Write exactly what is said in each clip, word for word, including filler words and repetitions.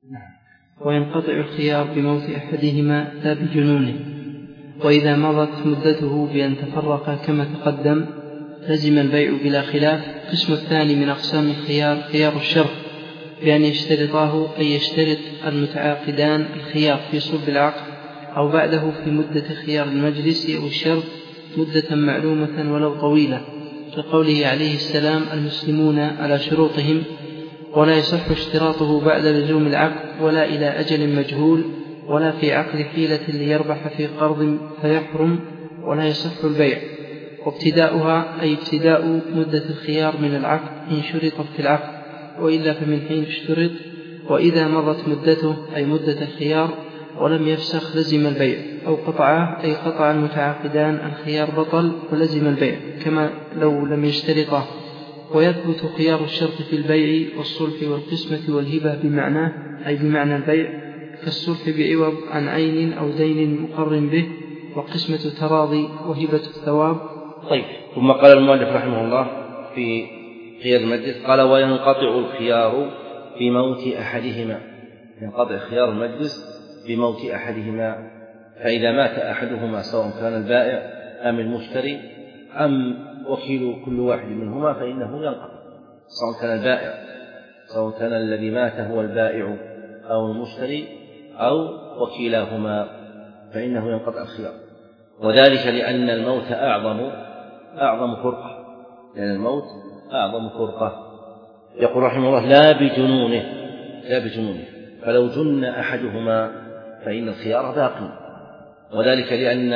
وينقطع الخيار بموت أحدهما لا بجنونه. وإذا مضت مدته بأن تفرق كما تقدم لزم البيع بلا خلاف. القسم الثاني من أقسام الخيار خيار الشرط، بأن يشترطاه أن يشترط المتعاقدان الخيار في صلب العقد أو بعده في مدة خيار المجلس أو الشرط مدة معلومة ولو طويلة، كقوله عليه السلام: المسلمون على شروطهم، ولا يصح اشتراطه بعد لزوم العقد ولا إلى أجل مجهول ولا في عقد حيلة ليربح في قرض فيحرم ولا يصح البيع. وابتداؤها أي ابتداء مدة الخيار من العقد إن شرطت في العقد، وإلا فمن حين اشترط. وإذا مضت مدته أي مدة الخيار ولم يفسخ لزم البيع، أو قطعه أي قطع المتعاقدان الخيار بطل ولزم البيع كما لو لم يشترطه. ويثبت خيار الشرط في البيع والصلح والقسمة والهبة بمعناه أي بمعنى البيع، كالصلح بعوض عن عين أو دين مقر به، وقسمة تراضي وهبة الثواب. طيب، ثم قال المؤلف رحمه الله في خيار المجلس قال: وينقطع الخيار بموت أحدهما. ينقطع خيار المجلس بموت أحدهما، فإذا مات أحدهما سواء كان البائع أم المشتري أم وكيل كل واحد منهما فإنه ينقطع، سواء كان البائع سواء كان الذي مات هو البائع أو المشتري أو وكيلاهما فإنه ينقطع الخيار. وذلك لأن الموت أعظم أعظم فرقة، لأن الموت أعظم فرقة. يقول رحمه الله: لا بجنونه لا بجنونه فلو جن أحدهما فإن الخيار باق، وذلك لأن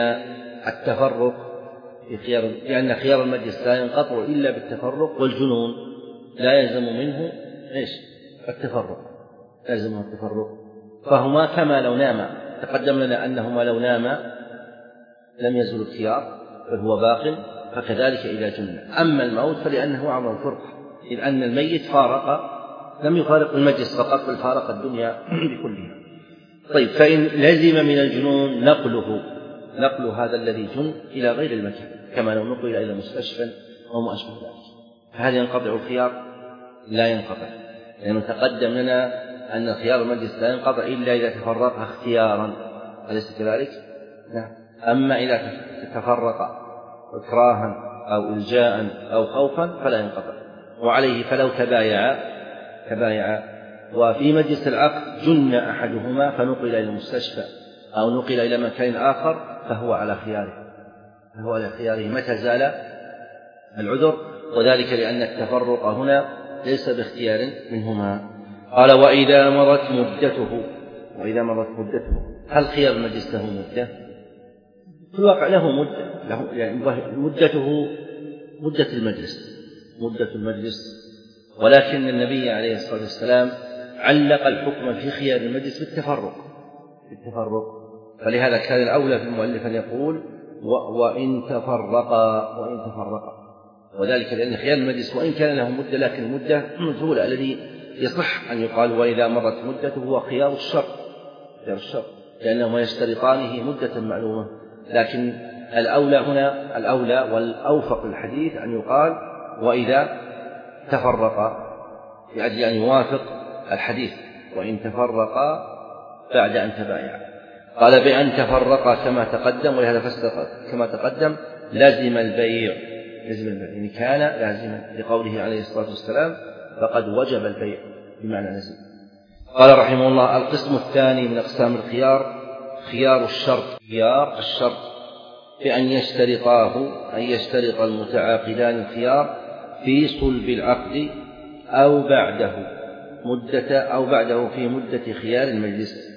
التفرق في خيار لأن خيار المجلس لا ينقطع إلا بالتفرق، والجنون لا يلزم منه إيش؟ التفرق، لا يلزم منه التفرق، فهما كما لو ناما. تقدم لنا أنهما لو ناما لم يزل الخيار بل هو باق، فكذلك إذا جن. أما الموت فلأنه أعظم فرقة، إذ أن الميت فارق لم يفارق المجلس فقط بل فارق الدنيا بكلها. طيب، فإن لزم من الجنون نقله نقل هذا الذي جن إلى غير المكان، كما لو نقل إلى مستشفى أو ما أشبه ذلك، فهل ينقطع الخيار؟ لا ينقطع، لأنه تقدم لنا أن خيار المجلس لا ينقطع إلا إذا تفرق اختيارا، أليس كذلك؟ نعم. أما إذا تفرق إكراها أو إلجاء أو خوفا فلا ينقطع. وعليه فلو تبايع تبايع وفي مجلس العقد جن أحدهما فنقل إلى المستشفى أو نقل إلى مكان آخر فهو على خياره فهو على خياره متى زال العذر، وذلك لأن التفرق هنا ليس باختيار منهما. قال: وإذا مضت مدته وإذا مضت مدته هل خيار المجلس له مدة؟ في الواقع له مدة، له يعني مدته مدة المجلس مدة المجلس ولكن النبي عليه الصلاة والسلام علق الحكم في خيار المجلس بالتفرق بالتفرق فلهذا كان الأولى في المؤلف أن يقول وإن تفرقا وإن تفرقا وذلك لأن خيار المجلس وإن كان له مدة لكن المدة مجهولة، الذي يصح أن يقال وإذا مرت مدته هو خيار الشرط خيار الشرط لأنهما يشترطانه مدة معلومة. لكن الأولى هنا الأولى والأوفق الحديث أن يقال وإذا تفرقا، لأجل أن يوافق الحديث وإن تفرقا بعد أن تبايعا. قال: بأن تفرقا كما تقدم، ولهذا فسر كما تقدم لازم البيع لازم البيع يعني كان لازما لقوله عليه الصلاة والسلام فقد وجب البيع بمعنى لازم. قال رحمه الله: القسم الثاني من أقسام الخيار خيار الشرط خيار الشرط بأن يشترطاه أن يشترط المتعاقدان الخيار في صلب العقد أو بعده مدة أو بعده في مدة خيار المجلس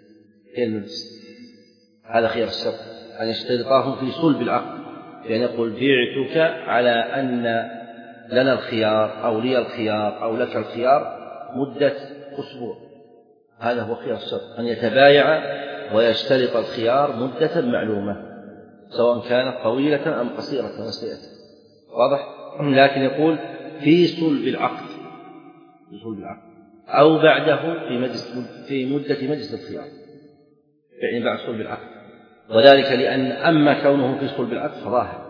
المجلس هذا خيار الشرط، أن يشترطاه في صلب العقد، يعني يقول بعتك على أن لنا الخيار أو لي الخيار أو لك الخيار مدة أسبوع. هذا هو خيار الشرط، أن يتبايع ويشترط الخيار مدة معلومة سواء كانت طويلة أم قصيرة وسيئة. واضح؟ لكن يقول في صلب العقد في صلب العقد أو بعده في مجلس في مدة مجلس الخيار، يعني بعد صلب العقد، وذلك لأن أما كونه في صلب العقد فظاهر،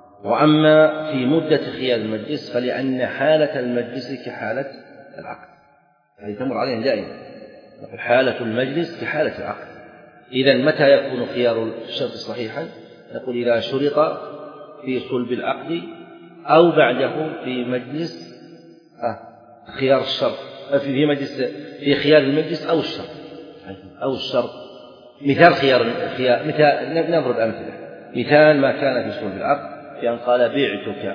وأما في مدة خيار المجلس فلأن حالة المجلس كحالة العقد، هذه تمر عليهم دائما حالة المجلس كحالة العقد. إذن متى يكون خيار الشرط صحيحا؟ نقول إذا شرط في صلب العقد أو بعده في مجلس آه خيار الشرط في مجلس في خيار المجلس أو الشرط أو الشرط. مثال خيار خيار مثال نضرب أمثلة. مثال ما كان في صلب العقد بأن قال بعتك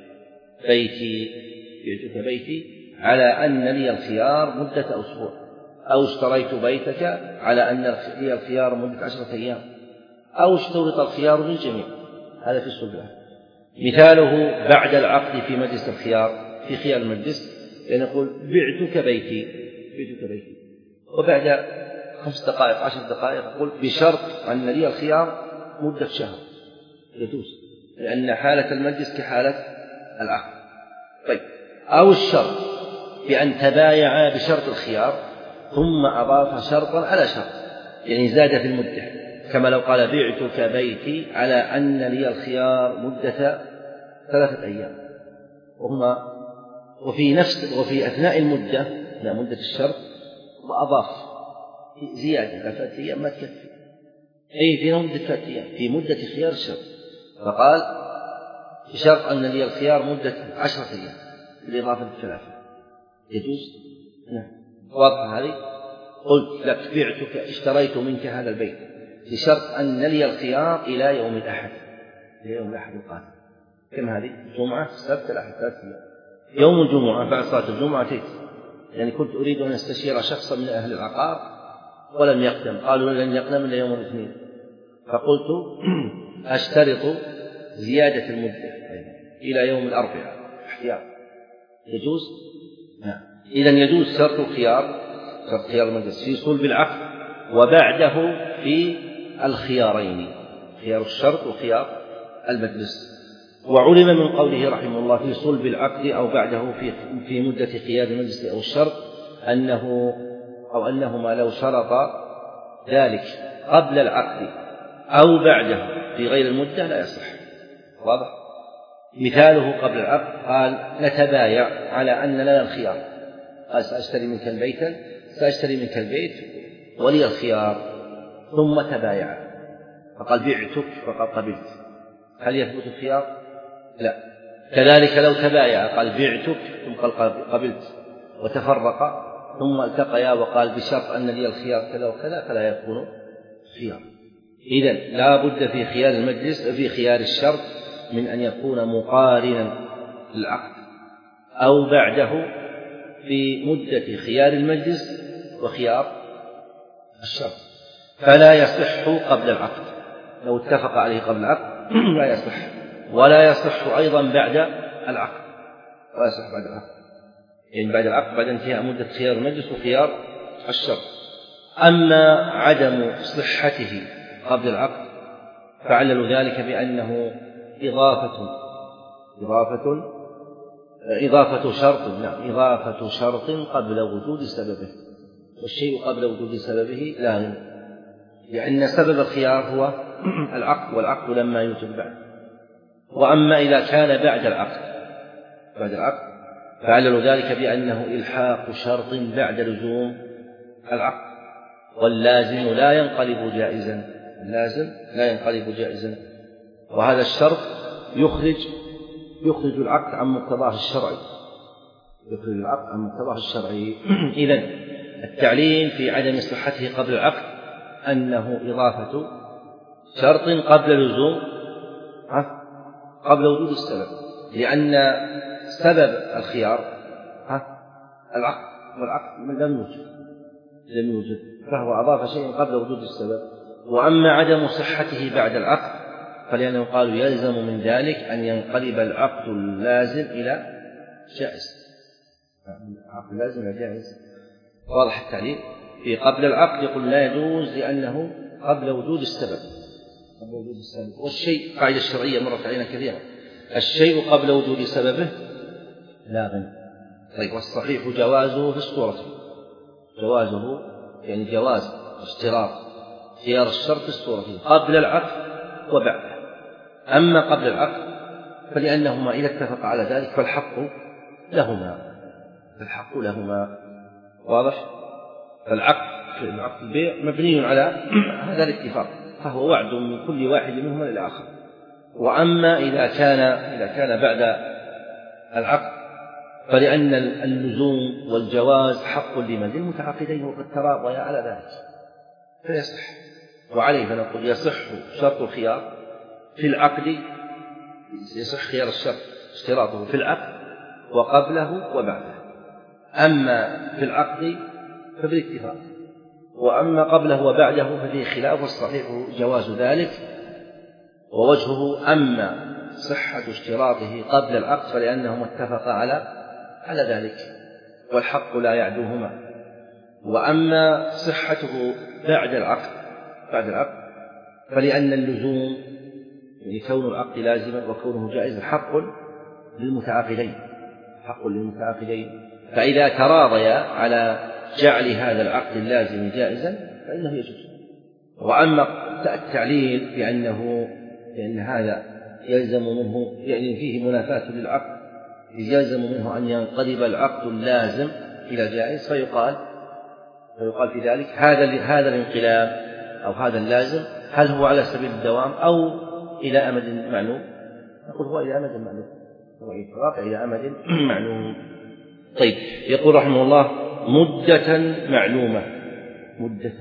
بيتي بعتك بيتي على أن لي الخيار مدة أسبوع، أو اشتريت بيتك على أن لي الخيار مدة عشرة أيام، أو اشترط الخيار للجميع. هذا في صلب العقد. مثاله بعد العقد في مجلس الخيار في خيار المجلس يعني نقول بعتك بيتي بعتك بيتي وبعد خمس دقائق عشر دقائق أقول بشرط أن لي الخيار مدة شهر، يجوز لأن حالة المجلس كحالة العقد. طيب أو الشرط بأن تبايع بشرط الخيار ثم أضاف شرطا على شرط يعني زاد في المدة، كما لو قال بعتك بيتي على أن لي الخيار مدة ثلاثة أيام، وهما وفي نفس وفي أثناء المدة لا مدة الشرط وأضاف زيادة ثلاثة أيام ما تكفي، أي في مدة ثلاثة أيام في مدة خيار الشرط، فقال بشرط أن لي الخيار مدة عشرة أيام بالإضافة للثلاثة. يجوز؟ نعم. واضح هذه؟ قلت لك بعتك اشتريت منك هذا البيت بشرط أن لي الخيار إلى يوم الأحد إلى يوم الأحد القادم. كم هذه؟ الجمعة السبت الأحد ثلاثة أيام. يوم الجمعة بعد صلاة الجمعة أتيت يعني كنت أريد أن أستشير شخصا من أهل العقار ولم يقدم، قالوا لن يقدم إلا يوم الاثنين، فقلت أشترط زيادة المدة إلى يوم الأربعاء احتياط. يجوز؟ نعم. إذن يجوز شرط الخيار شرط خيار المجلس في صلب العقد وبعده في الخيارين خيار الشرط وخيار المجلس. وعلم من قوله رحمه الله في صلب العقد أو بعده في في مدة خيار المجلس أو الشرط أنه أو أنهما لو شرط ذلك قبل العقد أو بعده في غير المدة لا يصح. واضح؟ مثاله قبل العقد قال نتبايع على أن لنا الخيار، قال سأشتري منك البيت سأشتري منك البيت ولي الخيار، ثم تبايع فقال بعتك فقد قبلت، هل يثبت الخيار؟ لا. كذلك لو تبايع قال بعتك ثم قال قبلت وتفرق ثم التقيا وقال بشرط أن لي الخيار كذا وكذا فلا يكون خيار. إذن لا بد في خيار المجلس في خيار الشرط من أن يكون مقارنا للعقد أو بعده في مدة خيار المجلس وخيار الشرط، فلا يصح قبل العقد. لو اتفق عليه قبل العقد لا يصح، ولا يصح أيضا بعد العقد، ولا يصح بعد العقد يعني بعد العقد بعد انتهاء مدة خيار المجلس وخيار الشرط. أما عدم صحته قبل العقد فعللوا ذلك بأنه إضافة إضافة إضافة شرط نعم إضافة شرط قبل وجود سببه، والشيء قبل وجود سببه لا، لأن سبب الخيار هو العقد، والعقد لما يوجد بعد. وأما إذا كان بعد العقد بعد العقد فعللوا ذلك بأنه إلحاق شرط بعد لزوم العقد، واللازم لا ينقلب جائزا اللازم لا ينقلب جائزا وهذا الشرط يخرج يخرج العقد عن مقتضاه الشرعي يخرج العقد عن مقتضاه الشرعي. إذن التعليل في عدم صحته قبل العقد أنه إضافة شرط قبل لزوم قبل وجود السبب، لأن سبب الخيار العقد والعقد لم يوجد لم يوجد فهو أضاف شيئا قبل وجود السبب. وأما عدم صحته بعد العقد فلأنه قالوا يلزم من ذلك أن ينقلب العقد اللازم إلى جائز العقد اللازم إلى جائز. واضح التعليل؟ في قبل العقد يقول لا يجوز لأنه قبل وجود السبب قبل وجود السبب والشيء قاعدة الشرعية مرت علينا كثيرا الشيء قبل وجود سببه لا غنى. طيب والصحيح جوازه في الصورة جوازه يعني جواز اشتراط خيار الشرط في الصورة قبل العقد وبعده. أما قبل العقد فلأنهما إذا اتفق على ذلك فالحق لهما فالحق لهما. واضح؟ فالعقد العقد البيع مبني على هذا الاتفاق، فهو وعد من كل واحد منهما للآخر. وأما إذا كان إذا كان بعد العقد فلأن اللزوم والجواز حق لمن للمتعاقدين وقد تراضيا على ذلك فيصح. وعليه فنقول يصح شرط الخيار في العقد، يصح خيار الشرط اشتراطه في العقد وقبله وبعده. أما في العقد فبالاتفاق، وأما قبله وبعده ففيه خلاف، والصحيح جواز ذلك. ووجهه أما صحة اشتراطه قبل العقد فلأنهما اتفقا على على ذلك والحق لا يعدوهما. وأما صحته بعد العقد بعد العقد فلأن اللزوم يعني كون العقد لازما وكونه جائزا حق للمتعاقدين حق للمتعاقدين فإذا تراضيا على جعل هذا العقد اللازم جائزا فإنه يجوز. وأما التعليل بأنه لأن هذا يلزم منه يعني فيه منافاة للعقد، يلزم منه أن ينقلب العقد اللازم إلى جائز، فيقال فيقال في ذلك هذا هذا الانقلاب أو هذا اللازم هل هو على سبيل الدوام أو إلى أمد معلوم؟ نقول هو إلى أمد معلوم، هو إطلاق إلى أمد معلوم. طيب، يقول رحمه الله مدة معلومة مدة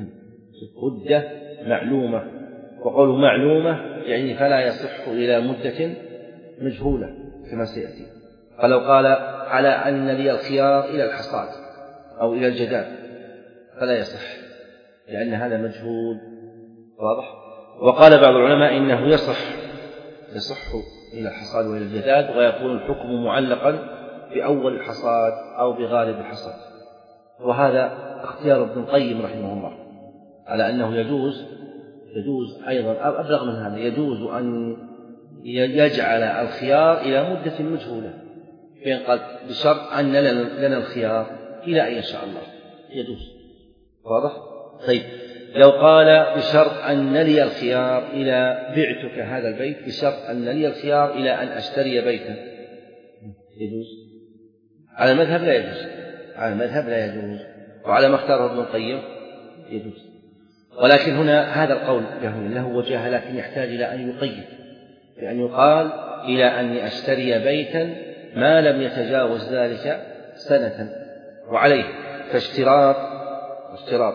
مدة معلومة وقوله معلومة يعني فلا يصح إلى مدة مجهولة كما سيأتي. فلو قال على أن لي الخيار إلى الحصاد أو إلى الجداد فلا يصح لأن هذا مجهول واضح. وقال بعض العلماء إنه يصح يصح إلى الحصاد وإلى الجداد ويكون الحكم معلقا بأول الحصاد أو بغالب الحصاد. وهذا اختيار ابن القيم رحمه الله على أنه يجوز يجوز أيضا أبلغ من هذا، يجوز أن يجعل الخيار إلى مدة مجهولة، فإن قال بشرط أن لنا الخيار إلى أن يشاء الله يجوز. واضح؟ طيب، لو قال بشرط أن لي الخيار إلى بعتك هذا البيت بشرط أن لي الخيار إلى أن أشتري بيتا يجوز؟ على المذهب لا يجوز، على المذهب لا يجوز، وعلى ما اختاره ابن القيم يجوز. ولكن هنا هذا القول له وجهه، لكن يحتاج إلى أن يقيد، بأن يقال إلى أن أشتري بيتا ما لم يتجاوز ذلك سنة. وعليه فاشتراط اشتراط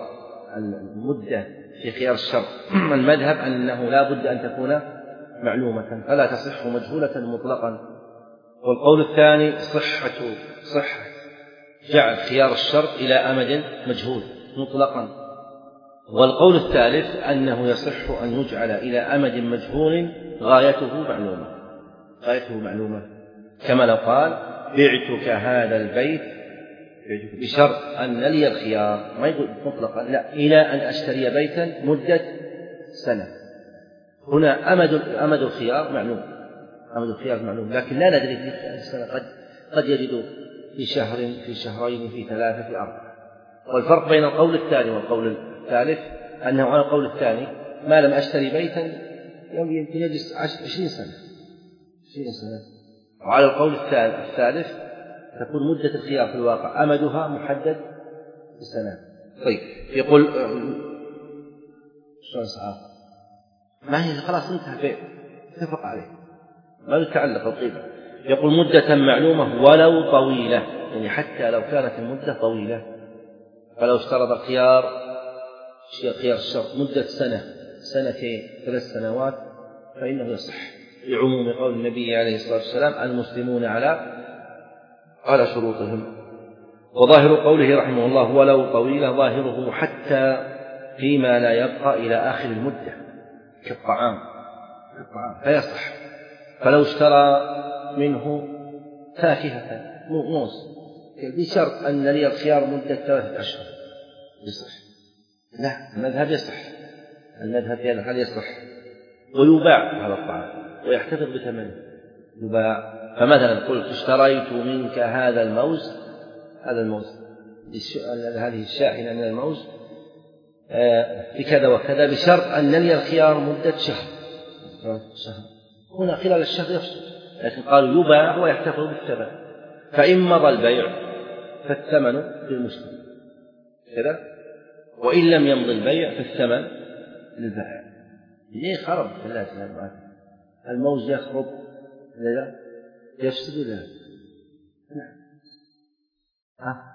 المدة في خيار الشرط المذهب أنه لا بد أن تكون معلومة فلا تصح مجهولة مطلقا. والقول الثاني صحة صحة جعل خيار الشرط إلى أمد مجهول مطلقا. والقول الثالث أنه يصح أن يجعل إلى أمد مجهول غايته معلومة غايته معلومة كما لو قال بعتك هذا البيت بشرط أن لي الخيار، ما يقول مطلقا لا، إلى أن أشتري بيتا مدة سنة. هنا أمد أمد الخيار معلوم أمد الخيار معلوم لكن لا ندري في السنة، قد قد يجد في شهر في شهرين في ثلاثة في أربعة. والفرق بين القول الثاني والقول الثالث أنه على القول الثاني ما لم أشتري بيتا يمكن يجلس عشرين سنة عشرين سنة، وعلى القول الثالث تكون مدة الخيار في الواقع أمدها محدد بسنة. طيب، يقول شلون صعب ما هي خلاص انتهى بيع اتفق عليه ما يتعلق القيمة. يقول مدة معلومة ولو طويلة، يعني حتى لو كانت المدة طويلة، فلو اشترط الخيار خيار الشرط مدة سنة سنتين ثلاث سنوات فإنه يصح لعموم قول النبي عليه الصلاة والسلام المسلمون على على شروطهم. وظاهر قوله رحمه الله ولو طويلة ظاهره حتى فيما لا يبقى إلى آخر المدة كالطعام فيصح. فلو اشترى منه فاكهة موز بشرط أن لي الخيار مدة ثلاثة أشهر يصح. لا، المذهب يصح المذهب في هذا الحال يصح ويباع هذا الطعام ويحتفظ بثمنه يباع. فمثلا قلت اشتريت منك هذا الموز هذا الموز هذه الشاحنة من الموز بكذا وكذا بشرط أن لي الخيار مدة شهر شهر هنا خلال الشهر يفصل، لكن قالوا يباع ويحتفظ بالثمن. فإن مضى البيع فالثمن للمشتري كذا وإن لم يمض البيع فالثمن للبائع. ليه خرب ثلاثة؟ الموز يخرب لا يفسد لا ها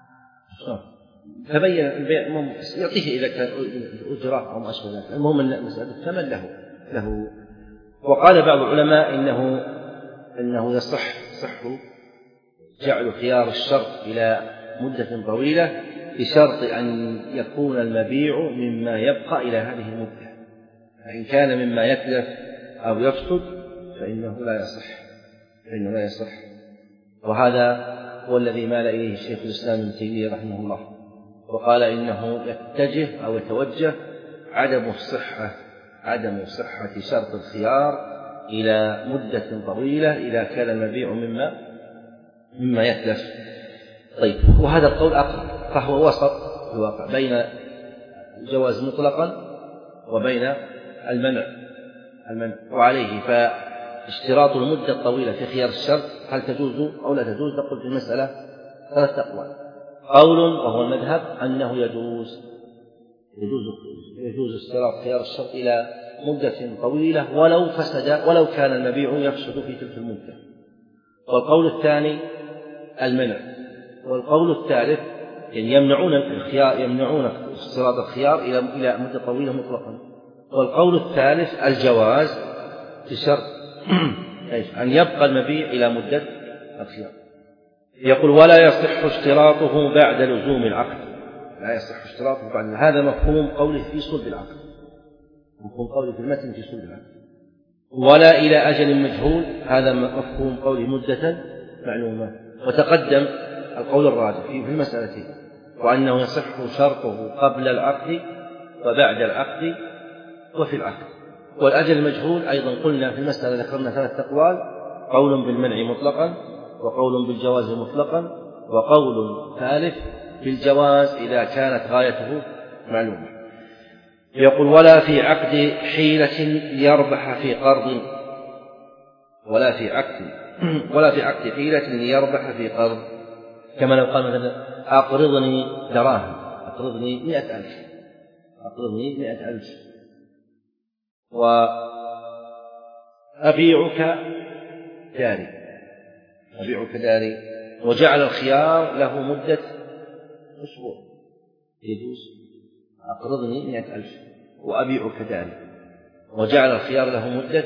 فبين البيع يعطيه إذا كان أجرة أو ما أشبه ذلك. المهم أن مسألة الثمن له له وقال بعض العلماء إنه إنه يصح صح جعل خيار الشرط إلى مدة طويلة بشرط أن يكون المبيع مما يبقى إلى هذه المدة، فإن كان مما يتلف أو يفسد فإنه لا يصح فإنه لا يصح وهذا هو الذي مال إليه الشيخ الإسلام ابن تيمية رحمه الله، وقال إنه يتجه أو يتوجه عدم الصحة عدم صحة شرط الخيار إلى مدة طويلة إذا كان المبيع مما مما يتلف. طيب، وهذا القول أقرب، فهو وسط في الواقع بين الجواز مطلقا وبين المنع المنع وعليه فاشتراط المدة الطويلة في خيار الشرط هل تجوز أو لا تجوز؟ نقول في المسألة ثلاث أقوال. قول وهو المذهب أنه يجوز يجوز يجوز اشتراط خيار الشرط إلى مدة طويلة ولو فسد ولو كان المبيع يفسد في تلك المدة. والقول الثاني المنع. والقول الثالث يعني يمنعون الخيار يمنعون اشتراط الخيار إلى إلى مدة طويلة مطلقا. والقول الثالث الجواز بشرط أن يبقى المبيع إلى مدة الخيار. يقول ولا يصح اشتراطه بعد لزوم العقد. لا يصح اشتراطه بعد. هذا مفهوم قوله في صلب العقد، مفهوم قوله في المتن في صلب العقد. ولا إلى أجل مجهول، هذا مفهوم قوله مدة معلومة. وتقدم القول الراجح في المسألتين، وأنه يصح شرطه قبل العقد وبعد العقد وفي العقد. والأجل المجهول أيضا قلنا في المسألة ذكرنا ثلاث أقوال: قول بالمنع مطلقا، وقول بالجواز مطلقا، وقول ثالث بالجواز إذا كانت غايته معلومة. يقول ولا في عقد حيلة ليربح في قرض ولا في عقد ولا في عقد حيلة ليربح في قرض، كما لو قال مثلا أقرضني دراهم، أقرضني مئة ألف أقرضني مئة ألف وأبيعك داري أبيعك داري وجعل الخيار له مدة أسبوع، يجوز أقرضني مئة ألف وأبيعك داري وجعل الخيار له مدة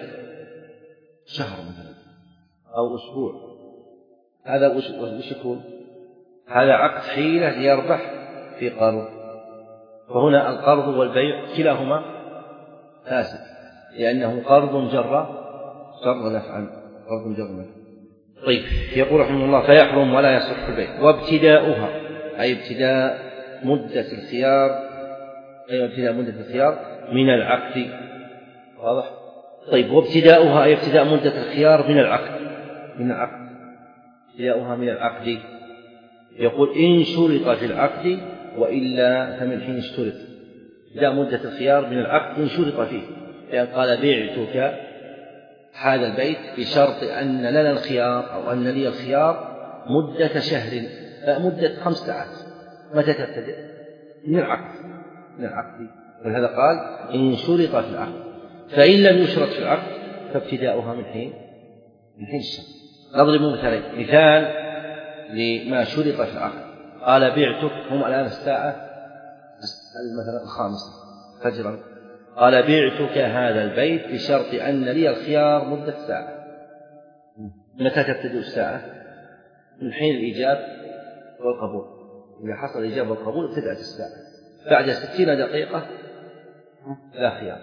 شهر مثلا أو أسبوع، هذا وش يكون؟ هذا عقد حيلة ليربح في قرض. فهنا القرض والبيع كلاهما فاسد، لأنه قرض جر جر نفعا قرض جر نفعا. طيب، يقول رحمه الله فيحرم ولا يصح البيع. وابتداؤها أي ابتداء مدة الخيار أي ابتداء مدة الخيار من العقد. واضح؟ طيب، وابتداؤها أي ابتداء مدة الخيار من العقد من العقد ابتداؤها من العقد. يقول إن شرط في العقد وإلا فمن حين اشترط. ابتداء مدة الخيار من العقد إن شرط فيه، لأن قال بعتك هذا البيت بشرط أن لنا الخيار أو أن لي الخيار مدة شهر مدة خمس ساعات. متى تبتدئ؟ من العقد من العقد ولهذا قال إن شرط في العقد. فإن لم يشرط في العقد فابتداؤها من حين من حين الشرط. نضرب مثالين. مثال لما شرط في العقد: قال بعتك، هم الآن الساعة مثلا الخامسة فجرا، قال بعتك هذا البيت بشرط أن لي الخيار مدة ساعة. متى تبتدئ الساعة؟ من حين الإيجاب والقبول. إذا حصل الإيجاب والقبول ابتدأت الساعة. بعد ستين دقيقة لا خيار.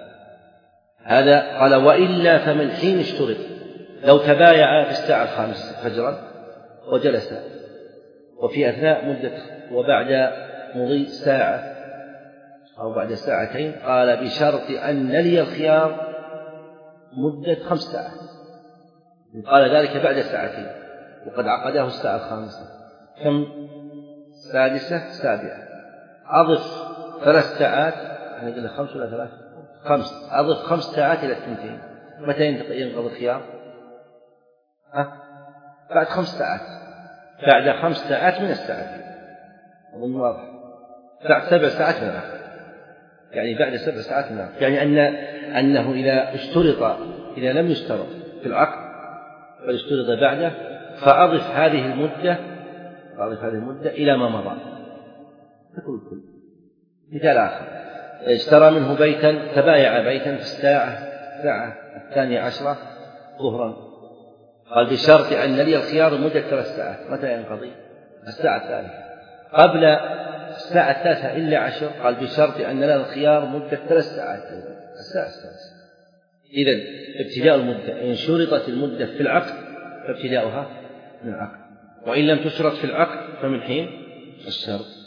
هذا قال وإلا فمن حين اشترط. لو تبايع في الساعة الخامسة فجرا وجلس وفي أثناء مدة وبعد مضي ساعة أو بعد ساعتين، قال بشرط أن لي الخيار مدة خمس ساعات. قال ذلك بعد ساعتين وقد عقده الساعة الخامسة. كم؟ سادسة سابعة. أضف ثلاث ساعات، يعني قلنا خمس ولا ثلاث؟ خمس. أضف خمس ساعات إلى الثنتين. متى ينقضي الخيار؟ ها؟ بعد خمس ساعات بعد خمس ساعات من الساعتين. أظن واضح. بعد سبع ساعات من العقد. يعني بعد سبع ساعات من العقد، يعني أن أنه إذا اشترط إذا لم يشترط في العقد بل اشترط بعده فأضف هذه المدة فأضف هذه المدة إلى ما مضى. تقول كل مثال آخر، اشترى منه بيتا، تبايع بيتا في الساعة الساعة الثانية عشرة ظهرا، قال بشرط أن لي الخيار مدة ثلاث ساعات. متى ينقضي؟ الساعة الثالثة. قبل الساعة التاسعة إلا عشر قال بشرط أن لنا الخيار مدة ثلاث ساعات الساعة السادسة. إذن ابتداء المدة إن شرطت المدة في العقد فابتداؤها من العقد، وإن لم تشرط في العقد فمن حين الشرط.